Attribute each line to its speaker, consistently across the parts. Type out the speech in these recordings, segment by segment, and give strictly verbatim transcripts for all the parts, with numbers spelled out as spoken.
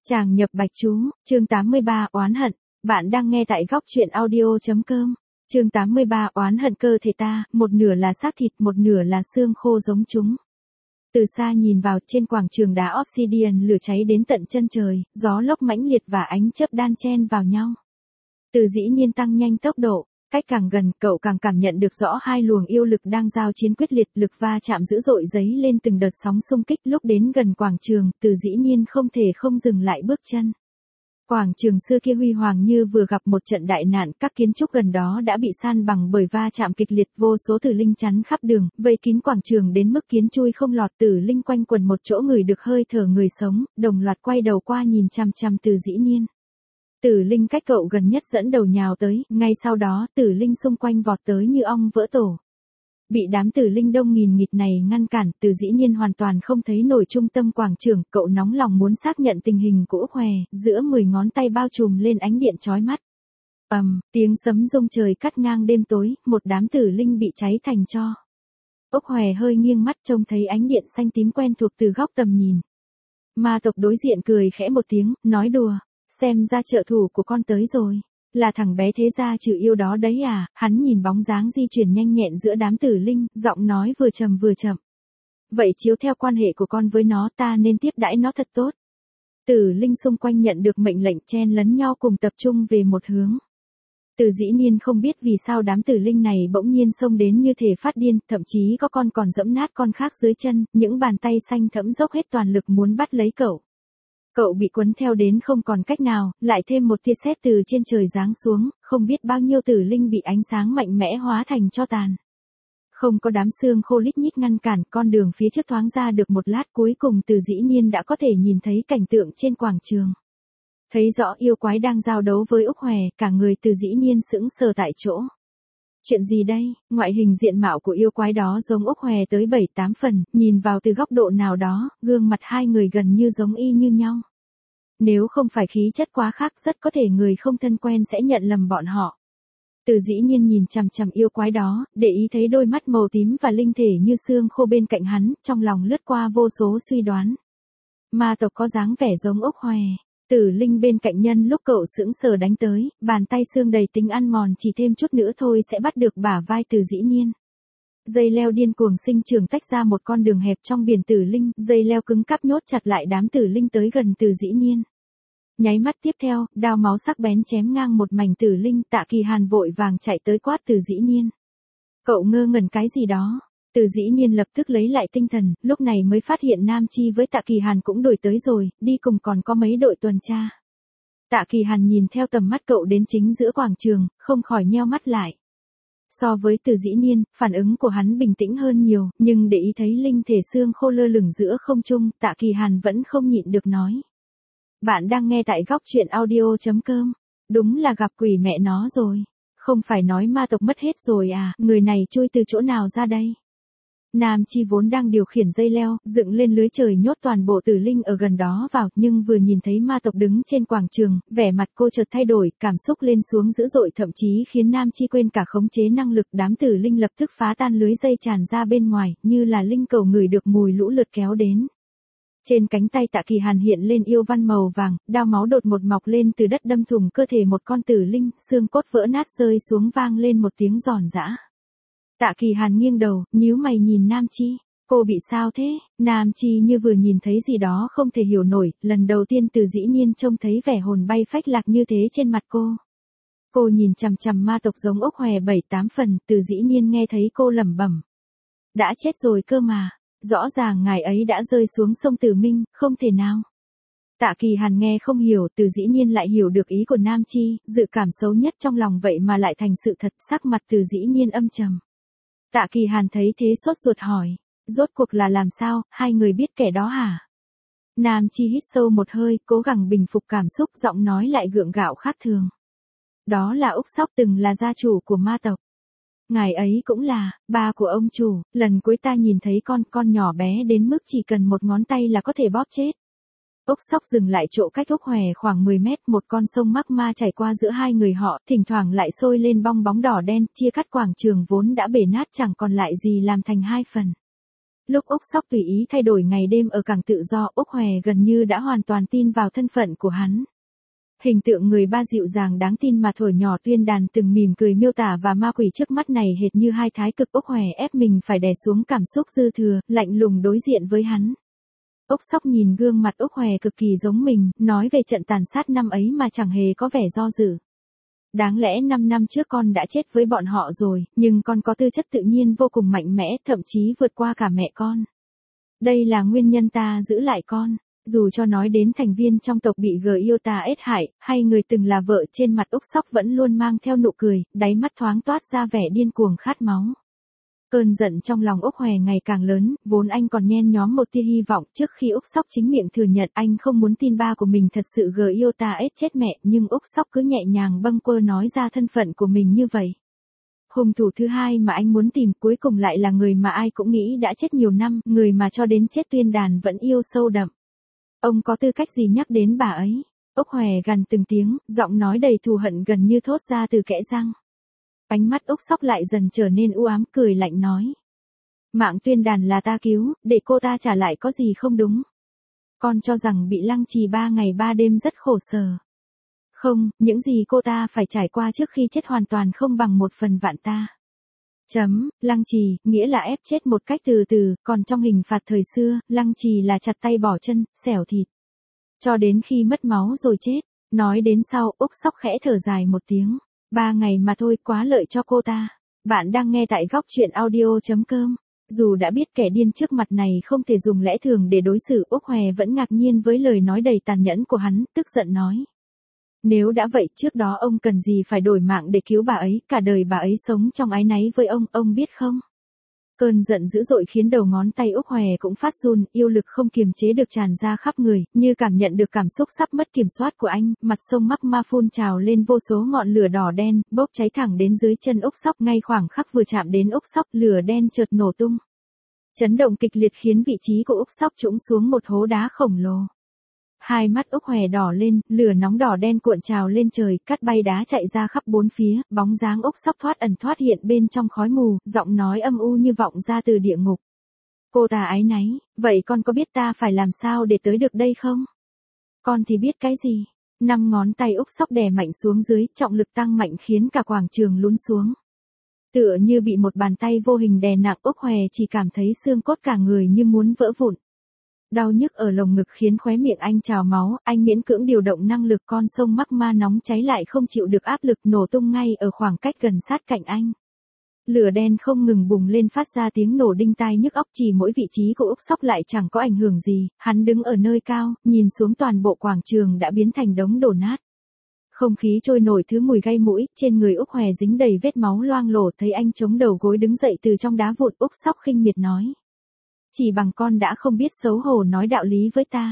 Speaker 1: Tràng nhập bạch chú, chương tám mươi ba oán hận, bạn đang nghe tại góc truyện audio.com. Chương tám mươi ba oán hận cơ thể ta, một nửa là xác thịt, một nửa là xương khô giống chúng. Từ xa nhìn vào, trên quảng trường đá obsidian lửa cháy đến tận chân trời, gió lốc mãnh liệt và ánh chớp đan chen vào nhau. Từ dĩ nhiên tăng nhanh tốc độ, cách càng gần, cậu càng cảm nhận được rõ hai luồng yêu lực đang giao chiến quyết liệt, lực va chạm dữ dội dấy lên từng đợt sóng xung kích. Lúc đến gần quảng trường, Từ dĩ nhiên không thể không dừng lại bước chân. Quảng trường xưa kia huy hoàng như vừa gặp một trận đại nạn, các kiến trúc gần đó đã bị san bằng bởi va chạm kịch liệt, vô số tử linh chắn khắp đường, vây kín quảng trường đến mức kiến chui không lọt. Tử linh quanh quần một chỗ, người được hơi thở người sống, đồng loạt quay đầu qua nhìn chằm chằm Từ dĩ nhiên. Tử linh cách cậu gần nhất dẫn đầu nhào tới, ngay sau đó tử linh xung quanh vọt tới như ong vỡ tổ. Bị đám tử linh đông nghìn nghịt này ngăn cản, Từ dĩ nhiên hoàn toàn không thấy nổi trung tâm quảng trường. Cậu nóng lòng muốn xác nhận tình hình của Úc Hòe, giữa mười ngón tay bao trùm lên ánh điện chói mắt. ầm, um, tiếng sấm rung trời cắt ngang đêm tối, một đám tử linh bị cháy thành tro. Úc Hòe hơi nghiêng mắt trông thấy ánh điện xanh tím quen thuộc từ góc tầm nhìn. Ma tộc đối diện cười khẽ một tiếng, nói đùa. Xem ra trợ thủ của con tới rồi. Là thằng bé thế gia trừ yêu đó đấy à? Hắn nhìn bóng dáng di chuyển nhanh nhẹn giữa đám tử linh, giọng nói vừa trầm vừa chậm. Vậy chiếu theo quan hệ của con với nó, ta nên tiếp đãi nó thật tốt. Tử linh xung quanh nhận được mệnh lệnh chen lấn nhau cùng tập trung về một hướng. Từ dĩ nhiên không biết vì sao đám tử linh này bỗng nhiên xông đến như thể phát điên, thậm chí có con còn giẫm nát con khác dưới chân, những bàn tay xanh thẫm dốc hết toàn lực muốn bắt lấy cậu. Cậu bị cuốn theo đến không còn cách nào, lại thêm một tia sét từ trên trời giáng xuống, không biết bao nhiêu tử linh bị ánh sáng mạnh mẽ hóa thành tro tàn. Không có đám xương khô lít nhít ngăn cản, con đường phía trước thoáng ra được một lát, cuối cùng Từ dĩ nhiên đã có thể nhìn thấy cảnh tượng trên quảng trường. Thấy rõ yêu quái đang giao đấu với Úc Hòe, cả người Từ dĩ nhiên sững sờ tại chỗ. Chuyện gì đây? Ngoại hình diện mạo của yêu quái đó giống Úc Hòe tới bảy tám phần, nhìn vào từ góc độ nào đó, gương mặt hai người gần như giống y như nhau. Nếu không phải khí chất quá khác, rất có thể người không thân quen sẽ nhận lầm bọn họ. Từ dĩ nhiên nhìn chằm chằm yêu quái đó, để ý thấy đôi mắt màu tím và linh thể như xương khô bên cạnh hắn, trong lòng lướt qua vô số suy đoán. Ma tộc có dáng vẻ giống Úc Hòe. Tử linh bên cạnh nhân lúc cậu sững sờ đánh tới, bàn tay xương đầy tính ăn mòn, chỉ thêm chút nữa thôi sẽ bắt được bả vai Từ dĩ nhiên. Dây leo điên cuồng sinh trưởng tách ra một con đường hẹp trong biển tử linh, dây leo cứng cáp nhốt chặt lại đám tử linh tới gần Từ dĩ nhiên. Nháy mắt tiếp theo, đao máu sắc bén chém ngang một mảnh tử linh, Tạ Kỳ Hàn vội vàng chạy tới quát Từ dĩ nhiên. Cậu ngơ ngẩn cái gì đó? Từ dĩ nhiên lập tức lấy lại tinh thần, lúc này mới phát hiện Nam Chi với Tạ Kỳ Hàn cũng đuổi tới rồi, đi cùng còn có mấy đội tuần tra. Tạ Kỳ Hàn nhìn theo tầm mắt cậu đến chính giữa quảng trường, không khỏi nheo mắt lại. So với Từ dĩ nhiên, phản ứng của hắn bình tĩnh hơn nhiều, nhưng để ý thấy linh thể xương khô lơ lửng giữa không trung, Tạ Kỳ Hàn vẫn không nhịn được nói. Bạn đang nghe tại góc truyện audio.com. Đúng là gặp quỷ mẹ nó rồi. Không phải nói ma tộc mất hết rồi à, người này chui từ chỗ nào ra đây? Nam Chi vốn đang điều khiển dây leo, dựng lên lưới trời nhốt toàn bộ tử linh ở gần đó vào, nhưng vừa nhìn thấy ma tộc đứng trên quảng trường, vẻ mặt cô chợt thay đổi, cảm xúc lên xuống dữ dội, thậm chí khiến Nam Chi quên cả khống chế năng lực. Đám tử linh lập tức phá tan lưới dây tràn ra bên ngoài, như là linh cầu ngửi được mùi lũ lượt kéo đến. Trên cánh tay Tạ Kỳ Hàn hiện lên yêu văn màu vàng, đao máu đột một mọc lên từ đất đâm thủng cơ thể một con tử linh, xương cốt vỡ nát rơi xuống vang lên một tiếng giòn giã. Tạ Kỳ Hàn nghiêng đầu, nhíu mày nhìn Nam Chi. Cô bị sao thế? Nam Chi như vừa nhìn thấy gì đó không thể hiểu nổi, lần đầu tiên Từ dĩ nhiên trông thấy vẻ hồn bay phách lạc như thế trên mặt cô. Cô nhìn chằm chằm ma tộc giống Úc Hòe bảy tám phần, Từ dĩ nhiên nghe thấy cô lẩm bẩm. Đã chết rồi cơ mà, rõ ràng ngài ấy đã rơi xuống sông Tử Minh, không thể nào. Tạ Kỳ Hàn nghe không hiểu, Từ dĩ nhiên lại hiểu được ý của Nam Chi, dự cảm xấu nhất trong lòng vậy mà lại thành sự thật, sắc mặt Từ dĩ nhiên âm trầm. Tạ Kỳ Hàn thấy thế sốt ruột hỏi, rốt cuộc là làm sao, hai người biết kẻ đó hả? Nam Chi hít sâu một hơi, cố gắng bình phục cảm xúc, giọng nói lại gượng gạo khác thường. Đó là Úc Sóc, từng là gia chủ của ma tộc. Ngài ấy cũng là ba của ông chủ, lần cuối ta nhìn thấy con, con nhỏ bé đến mức chỉ cần một ngón tay là có thể bóp chết. Úc Sóc dừng lại chỗ cách Úc Hòe khoảng mười mét, một con sông mắc ma chảy qua giữa hai người họ, thỉnh thoảng lại sôi lên bong bóng đỏ đen, chia cắt quảng trường vốn đã bể nát chẳng còn lại gì làm thành hai phần. Lúc Úc Sóc tùy ý thay đổi ngày đêm ở cảng tự do, Úc Hòe gần như đã hoàn toàn tin vào thân phận của hắn. Hình tượng người ba dịu dàng đáng tin mà thổi nhỏ tuyên đàn từng mỉm cười miêu tả và ma quỷ trước mắt này hệt như hai thái cực. Úc Hòe ép mình phải đè xuống cảm xúc dư thừa, lạnh lùng đối diện với hắn. Úc Sóc nhìn gương mặt Úc Hòe cực kỳ giống mình, nói về trận tàn sát năm ấy mà chẳng hề có vẻ do dự. Đáng lẽ năm năm trước con đã chết với bọn họ rồi, nhưng con có tư chất tự nhiên vô cùng mạnh mẽ, thậm chí vượt qua cả mẹ con. Đây là nguyên nhân ta giữ lại con. Dù cho nói đến thành viên trong tộc bị Giota ết hại, hay người từng là vợ, trên mặt Úc Sóc vẫn luôn mang theo nụ cười, đáy mắt thoáng toát ra vẻ điên cuồng khát máu. Cơn giận trong lòng Úc Hòe ngày càng lớn, vốn anh còn nhen nhóm một tia hy vọng trước khi Úc Sóc chính miệng thừa nhận anh không muốn tin ba của mình thật sự Giota ết chết mẹ, nhưng Úc Sóc cứ nhẹ nhàng bâng quơ nói ra thân phận của mình như vậy. Hung thủ thứ hai mà anh muốn tìm cuối cùng lại là người mà ai cũng nghĩ đã chết nhiều năm, người mà cho đến chết tuyên đàn vẫn yêu sâu đậm. Ông có tư cách gì nhắc đến bà ấy? Úc Hòe gằn từng tiếng, giọng nói đầy thù hận gần như thốt ra từ kẽ răng. Ánh mắt Úc Sóc lại dần trở nên u ám, cười lạnh nói. Mạng tuyên đàn là ta cứu, để cô ta trả lại có gì không đúng? Con cho rằng bị lăng trì ba ngày ba đêm rất khổ sở. Không, những gì cô ta phải trải qua trước khi chết hoàn toàn không bằng một phần vạn ta. Chấm, lăng trì, nghĩa là ép chết một cách từ từ, còn trong hình phạt thời xưa, lăng trì là chặt tay bỏ chân, xẻo thịt. Cho đến khi mất máu rồi chết. Nói đến sau, Úc Sóc khẽ thở dài một tiếng. Ba ngày mà thôi, quá lợi cho cô ta. Bạn đang nghe tại góc truyện audio chấm com. Dù đã biết kẻ điên trước mặt này không thể dùng lẽ thường để đối xử, Úc Hòe vẫn ngạc nhiên với lời nói đầy tàn nhẫn của hắn, tức giận nói. Nếu đã vậy, trước đó ông cần gì phải đổi mạng để cứu bà ấy, cả đời bà ấy sống trong áy náy với ông, ông biết không? Cơn giận dữ dội khiến đầu ngón tay Úc Hòe cũng phát run, yêu lực không kiềm chế được tràn ra khắp người, như cảm nhận được cảm xúc sắp mất kiểm soát của anh, mặt sông mắc ma phun trào lên vô số ngọn lửa đỏ đen, bốc cháy thẳng đến dưới chân Úc Sóc, ngay khoảng khắc vừa chạm đến Úc Sóc, lửa đen chợt nổ tung. Chấn động kịch liệt khiến vị trí của Úc Sóc trũng xuống một hố đá khổng lồ. Hai mắt Úc Hòe đỏ lên, lửa nóng đỏ đen cuộn trào lên trời, cát bay đá chạy ra khắp bốn phía, bóng dáng Úc Sóc thoát ẩn thoát hiện bên trong khói mù, giọng nói âm u như vọng ra từ địa ngục. Cô ta áy náy, vậy con có biết ta phải làm sao để tới được đây không? Con thì biết cái gì? Năm ngón tay Úc Sóc đè mạnh xuống dưới, trọng lực tăng mạnh khiến cả quảng trường lún xuống. Tựa như bị một bàn tay vô hình đè nặng, Úc Hòe chỉ cảm thấy xương cốt cả người như muốn vỡ vụn. Đau nhức ở lồng ngực khiến khóe miệng anh trào máu, anh miễn cưỡng điều động năng lực, con sông mắc ma nóng cháy lại không chịu được áp lực, nổ tung ngay ở khoảng cách gần sát cạnh anh. Lửa đen không ngừng bùng lên phát ra tiếng nổ đinh tai nhức óc, chỉ mỗi vị trí của Úc Sóc lại chẳng có ảnh hưởng gì, hắn đứng ở nơi cao, nhìn xuống toàn bộ quảng trường đã biến thành đống đổ nát. Không khí trôi nổi thứ mùi gây mũi, trên người Úc Hòe dính đầy vết máu loang lổ, thấy anh chống đầu gối đứng dậy từ trong đá vụn, Úc Sóc khinh miệt nói. Chỉ bằng con đã không biết xấu hổ nói đạo lý với ta.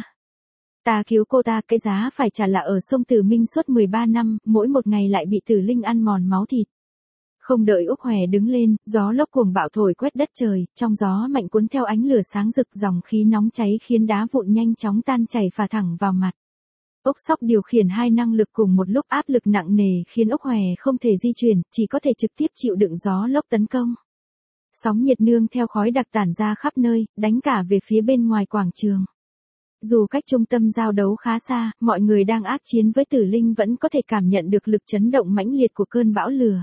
Speaker 1: Ta cứu cô ta, cái giá phải trả là ở sông Tử Minh suốt mười ba năm, mỗi một ngày lại bị tử linh ăn mòn máu thịt. Không đợi Úc Hòe đứng lên, gió lốc cuồng bạo thổi quét đất trời, trong gió mạnh cuốn theo ánh lửa sáng rực, dòng khí nóng cháy khiến đá vụn nhanh chóng tan chảy phả thẳng vào mặt. Úc Sóc điều khiển hai năng lực cùng một lúc, áp lực nặng nề khiến Úc Hòe không thể di chuyển, chỉ có thể trực tiếp chịu đựng gió lốc tấn công. Sóng nhiệt nương theo khói đặc tản ra khắp nơi, đánh cả về phía bên ngoài quảng trường. Dù cách trung tâm giao đấu khá xa, mọi người đang ác chiến với tử linh vẫn có thể cảm nhận được lực chấn động mãnh liệt của cơn bão lửa.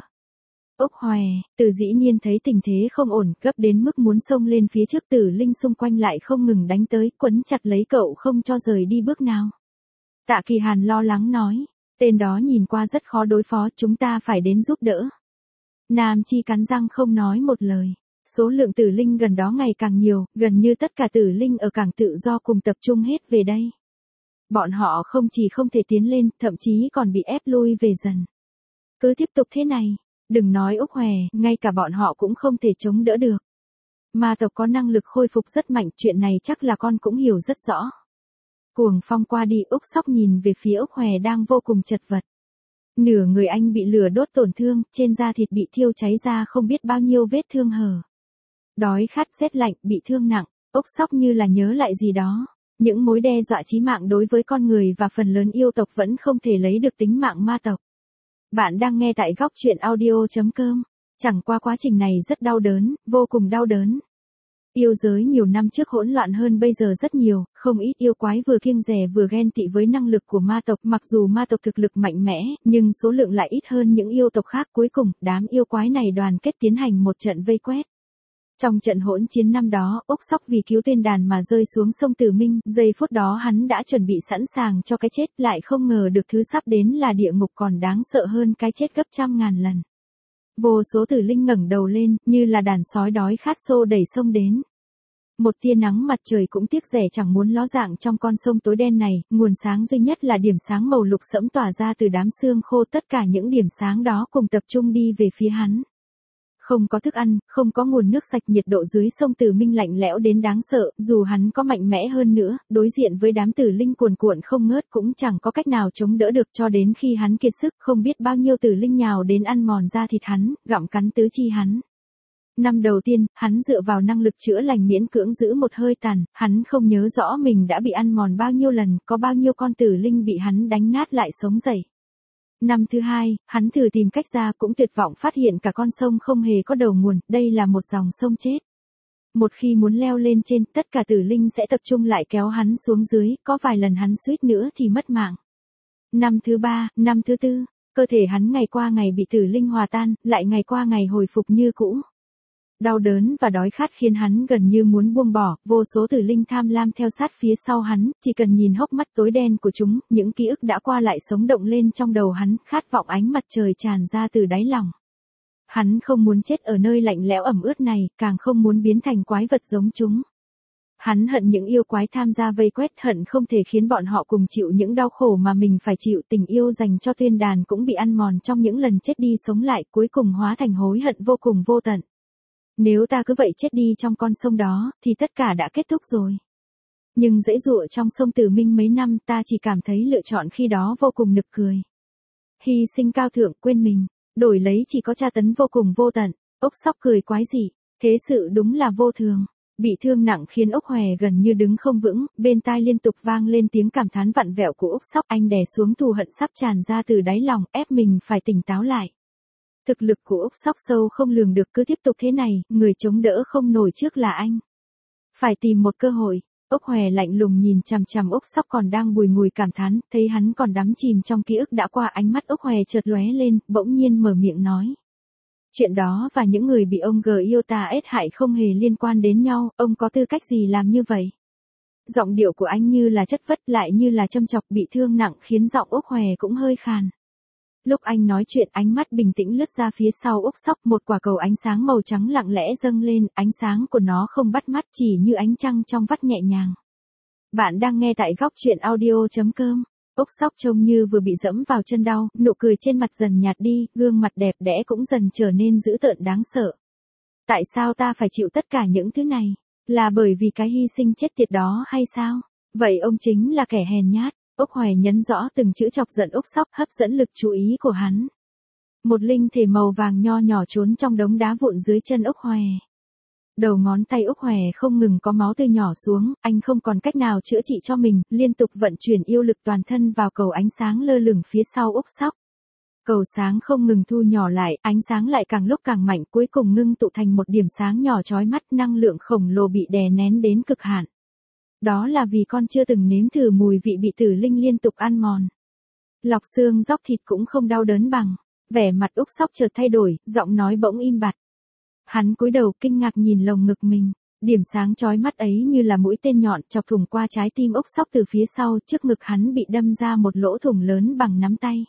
Speaker 1: Úc Hòe, Từ dĩ nhiên thấy tình thế không ổn, gấp đến mức muốn xông lên phía trước, tử linh xung quanh lại không ngừng đánh tới, quấn chặt lấy cậu không cho rời đi bước nào. Tạ Kỳ Hàn lo lắng nói, tên đó nhìn qua rất khó đối phó, chúng ta phải đến giúp đỡ. Nam Chi cắn răng không nói một lời. Số lượng tử linh gần đó ngày càng nhiều, gần như tất cả tử linh ở cảng tự do cùng tập trung hết về đây. Bọn họ không chỉ không thể tiến lên, thậm chí còn bị ép lui về dần. Cứ tiếp tục thế này, đừng nói Úc Hòe, ngay cả bọn họ cũng không thể chống đỡ được. Ma tộc có năng lực khôi phục rất mạnh, chuyện này chắc là con cũng hiểu rất rõ. Cuồng phong qua đi, Úc Sóc nhìn về phía Úc Hòe đang vô cùng chật vật. Nửa người anh bị lửa đốt tổn thương, trên da thịt bị thiêu cháy ra không biết bao nhiêu vết thương hở. Đói khát, rét lạnh, bị thương nặng, Úc Sóc như là nhớ lại gì đó. Những mối đe dọa chí mạng đối với con người và phần lớn yêu tộc vẫn không thể lấy được tính mạng ma tộc. Bạn đang nghe tại góc truyện audio chấm com. Chẳng qua quá trình này rất đau đớn, vô cùng đau đớn. Yêu giới nhiều năm trước hỗn loạn hơn bây giờ rất nhiều, không ít yêu quái vừa kiêng dè vừa ghen tị với năng lực của ma tộc. Mặc dù ma tộc thực lực mạnh mẽ, nhưng số lượng lại ít hơn những yêu tộc khác. Cuối cùng, đám yêu quái này đoàn kết tiến hành một trận vây quét. Trong trận hỗn chiến năm đó, Úc Sóc vì cứu Tuyên Đàn mà rơi xuống sông Tử Minh, giây phút đó hắn đã chuẩn bị sẵn sàng cho cái chết, lại không ngờ được thứ sắp đến là địa ngục còn đáng sợ hơn cái chết gấp trăm ngàn lần. Vô số tử linh ngẩng đầu lên, như là đàn sói đói khát xô đẩy sông đến. Một tia nắng mặt trời cũng tiếc rẻ chẳng muốn ló dạng trong con sông tối đen này, nguồn sáng duy nhất là điểm sáng màu lục sẫm tỏa ra từ đám xương khô. Tất cả những điểm sáng đó cùng tập trung đi về phía hắn. Không có thức ăn, không có nguồn nước sạch, nhiệt độ dưới sông Tử Minh lạnh lẽo đến đáng sợ, dù hắn có mạnh mẽ hơn nữa, đối diện với đám tử linh cuồn cuộn không ngớt cũng chẳng có cách nào chống đỡ được, cho đến khi hắn kiệt sức, không biết bao nhiêu tử linh nhào đến ăn mòn da thịt hắn, gặm cắn tứ chi hắn. Năm đầu tiên, hắn dựa vào năng lực chữa lành miễn cưỡng giữ một hơi tàn, hắn không nhớ rõ mình đã bị ăn mòn bao nhiêu lần, có bao nhiêu con tử linh bị hắn đánh nát lại sống dậy. Năm thứ hai, hắn thử tìm cách ra cũng tuyệt vọng phát hiện cả con sông không hề có đầu nguồn, đây là một dòng sông chết. Một khi muốn leo lên trên, tất cả tử linh sẽ tập trung lại kéo hắn xuống dưới, có vài lần hắn suýt nữa thì mất mạng. Năm thứ ba, năm thứ tư, cơ thể hắn ngày qua ngày bị tử linh hòa tan, lại ngày qua ngày hồi phục như cũ. Đau đớn và đói khát khiến hắn gần như muốn buông bỏ, vô số tử linh tham lam theo sát phía sau hắn, chỉ cần nhìn hốc mắt tối đen của chúng, những ký ức đã qua lại sống động lên trong đầu hắn, khát vọng ánh mặt trời tràn ra từ đáy lòng. Hắn không muốn chết ở nơi lạnh lẽo ẩm ướt này, càng không muốn biến thành quái vật giống chúng. Hắn hận những yêu quái tham gia vây quét, hận không thể khiến bọn họ cùng chịu những đau khổ mà mình phải chịu. Tình yêu dành cho Tuyên Đàn cũng bị ăn mòn trong những lần chết đi sống lại, cuối cùng hóa thành hối hận vô cùng vô tận. Nếu ta cứ vậy chết đi trong con sông đó, thì tất cả đã kết thúc rồi. Nhưng dễ dụa trong sông Tử Minh mấy năm, ta chỉ cảm thấy lựa chọn khi đó vô cùng nực cười. Hy sinh cao thượng, quên mình, đổi lấy chỉ có tra tấn vô cùng vô tận. Úc Sóc cười quái dị, thế sự đúng là vô thường. Bị thương nặng khiến Úc Hòe gần như đứng không vững, bên tai liên tục vang lên tiếng cảm thán vặn vẹo của Úc Sóc. Anh đè xuống thù hận sắp tràn ra từ đáy lòng, ép mình phải tỉnh táo lại. Thực lực của Úc Sóc sâu không lường được, cứ tiếp tục thế này, người chống đỡ không nổi trước là anh. Phải tìm một cơ hội. Úc Hòe lạnh lùng nhìn chằm chằm Úc Sóc còn đang bùi ngùi cảm thán, thấy hắn còn đắm chìm trong ký ức đã qua, ánh mắt Úc Hòe chợt lóe lên, bỗng nhiên mở miệng nói. Chuyện đó và những người bị ông Gyuta hại không hề liên quan đến nhau, ông có tư cách gì làm như vậy? Giọng điệu của anh như là chất vất, lại như là châm chọc. Bị thương nặng khiến giọng Úc Hòe cũng hơi khàn. Lúc anh nói chuyện, ánh mắt bình tĩnh lướt ra phía sau Úc Sóc, một quả cầu ánh sáng màu trắng lặng lẽ dâng lên, ánh sáng của nó không bắt mắt, chỉ như ánh trăng trong vắt nhẹ nhàng. Bạn đang nghe tại góc truyện audio chấm com. Úc Sóc trông như vừa bị dẫm vào chân đau, nụ cười trên mặt dần nhạt đi, gương mặt đẹp đẽ cũng dần trở nên dữ tợn đáng sợ. Tại sao ta phải chịu tất cả những thứ này? Là bởi vì cái hy sinh chết tiệt đó hay sao? Vậy ông chính là kẻ hèn nhát. Úc Hòe nhấn rõ từng chữ chọc giận Úc Sóc, hấp dẫn lực chú ý của hắn. Một linh thể màu vàng nho nhỏ trốn trong đống đá vụn dưới chân Úc Hòe. Đầu ngón tay Úc Hòe không ngừng có máu tươi nhỏ xuống, anh không còn cách nào chữa trị cho mình, liên tục vận chuyển yêu lực toàn thân vào cầu ánh sáng lơ lửng phía sau Úc Sóc. Cầu sáng không ngừng thu nhỏ lại, ánh sáng lại càng lúc càng mạnh, cuối cùng ngưng tụ thành một điểm sáng nhỏ chói mắt, năng lượng khổng lồ bị đè nén đến cực hạn. Đó là vì con chưa từng nếm thử mùi vị bị tử linh liên tục ăn mòn. Lọc xương róc thịt cũng không đau đớn bằng. Vẻ mặt Úc Sóc chợt thay đổi, giọng nói bỗng im bặt. Hắn cúi đầu kinh ngạc nhìn lồng ngực mình. Điểm sáng chói mắt ấy như là mũi tên nhọn chọc thủng qua trái tim Úc Sóc từ phía sau, trước ngực hắn bị đâm ra một lỗ thủng lớn bằng nắm tay.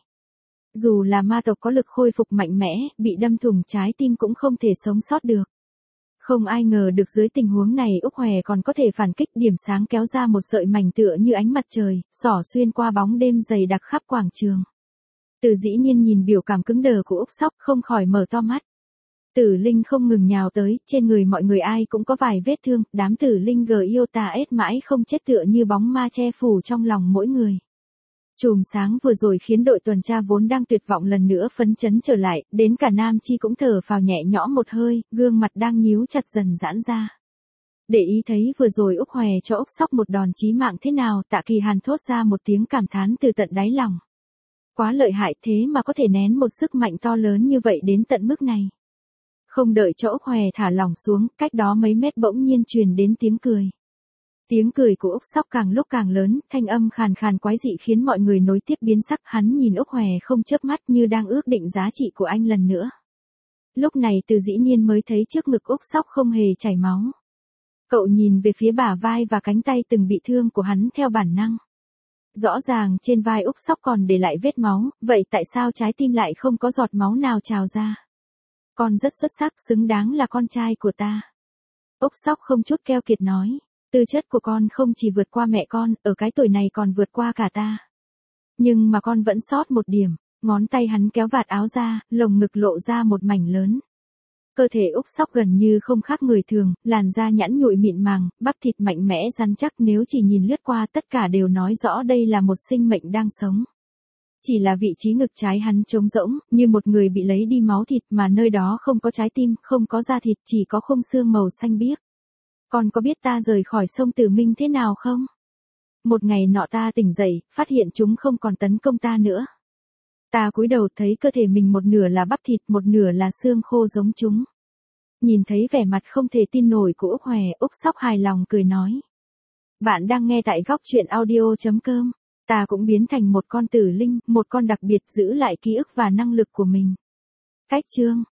Speaker 1: Dù là ma tộc có lực khôi phục mạnh mẽ, bị đâm thủng trái tim cũng không thể sống sót được. Không ai ngờ được dưới tình huống này Úc Hòe còn có thể phản kích, điểm sáng kéo ra một sợi mảnh tựa như ánh mặt trời, xỏ xuyên qua bóng đêm dày đặc khắp quảng trường. Từ Dĩ Nhiên nhìn biểu cảm cứng đờ của Úc Sóc không khỏi mở to mắt. Tử linh không ngừng nhào tới, trên người mọi người ai cũng có vài vết thương, đám tử linh Gyuta mãi không chết tựa như bóng ma che phủ trong lòng mỗi người. Chùm sáng vừa rồi khiến đội tuần tra vốn đang tuyệt vọng lần nữa phấn chấn trở lại, đến cả Nam Chi cũng thở phào nhẹ nhõm một hơi, gương mặt đang nhíu chặt dần giãn ra. Để ý thấy vừa rồi Úc Hòe cho Úc Sóc một đòn chí mạng thế nào, Tạ Kỳ Hàn thốt ra một tiếng cảm thán từ tận đáy lòng. Quá lợi hại, thế mà có thể nén một sức mạnh to lớn như vậy đến tận mức này. Không đợi cho Úc Hòe thả lỏng xuống, cách đó mấy mét bỗng nhiên truyền đến tiếng cười. Tiếng cười của Úc Sóc càng lúc càng lớn, thanh âm khàn khàn quái dị khiến mọi người nối tiếp biến sắc. Hắn nhìn Úc Hòe không chớp mắt như đang ước định giá trị của anh lần nữa. Lúc này Từ dĩ nhiên mới thấy trước ngực Úc Sóc không hề chảy máu. Cậu nhìn về phía bả vai và cánh tay từng bị thương của hắn theo bản năng. Rõ ràng trên vai Úc Sóc còn để lại vết máu, vậy tại sao trái tim lại không có giọt máu nào trào ra? Con rất xuất sắc, xứng đáng là con trai của ta. Úc Sóc không chút keo kiệt nói, tư chất của con không chỉ vượt qua mẹ con, ở cái tuổi này còn vượt qua cả ta. Nhưng mà con vẫn sót một điểm, ngón tay hắn kéo vạt áo ra, lồng ngực lộ ra một mảnh lớn. Cơ thể Úc Sóc gần như không khác người thường, làn da nhẵn nhụi mịn màng, bắp thịt mạnh mẽ rắn chắc, nếu chỉ nhìn lướt qua tất cả đều nói rõ đây là một sinh mệnh đang sống. Chỉ là vị trí ngực trái hắn trống rỗng, như một người bị lấy đi máu thịt, mà nơi đó không có trái tim, không có da thịt, chỉ có khung xương màu xanh biếc. Con có biết ta rời khỏi sông Tử Minh thế nào không? Một ngày nọ ta tỉnh dậy, phát hiện chúng không còn tấn công ta nữa. Ta cúi đầu thấy cơ thể mình một nửa là bắp thịt, một nửa là xương khô giống chúng. Nhìn thấy vẻ mặt không thể tin nổi của Úc Hòe, Úc Sóc hài lòng cười nói. Bạn đang nghe tại góc truyện audio chấm com. Ta cũng biến thành một con tử linh, một con đặc biệt giữ lại ký ức và năng lực của mình. Cách chương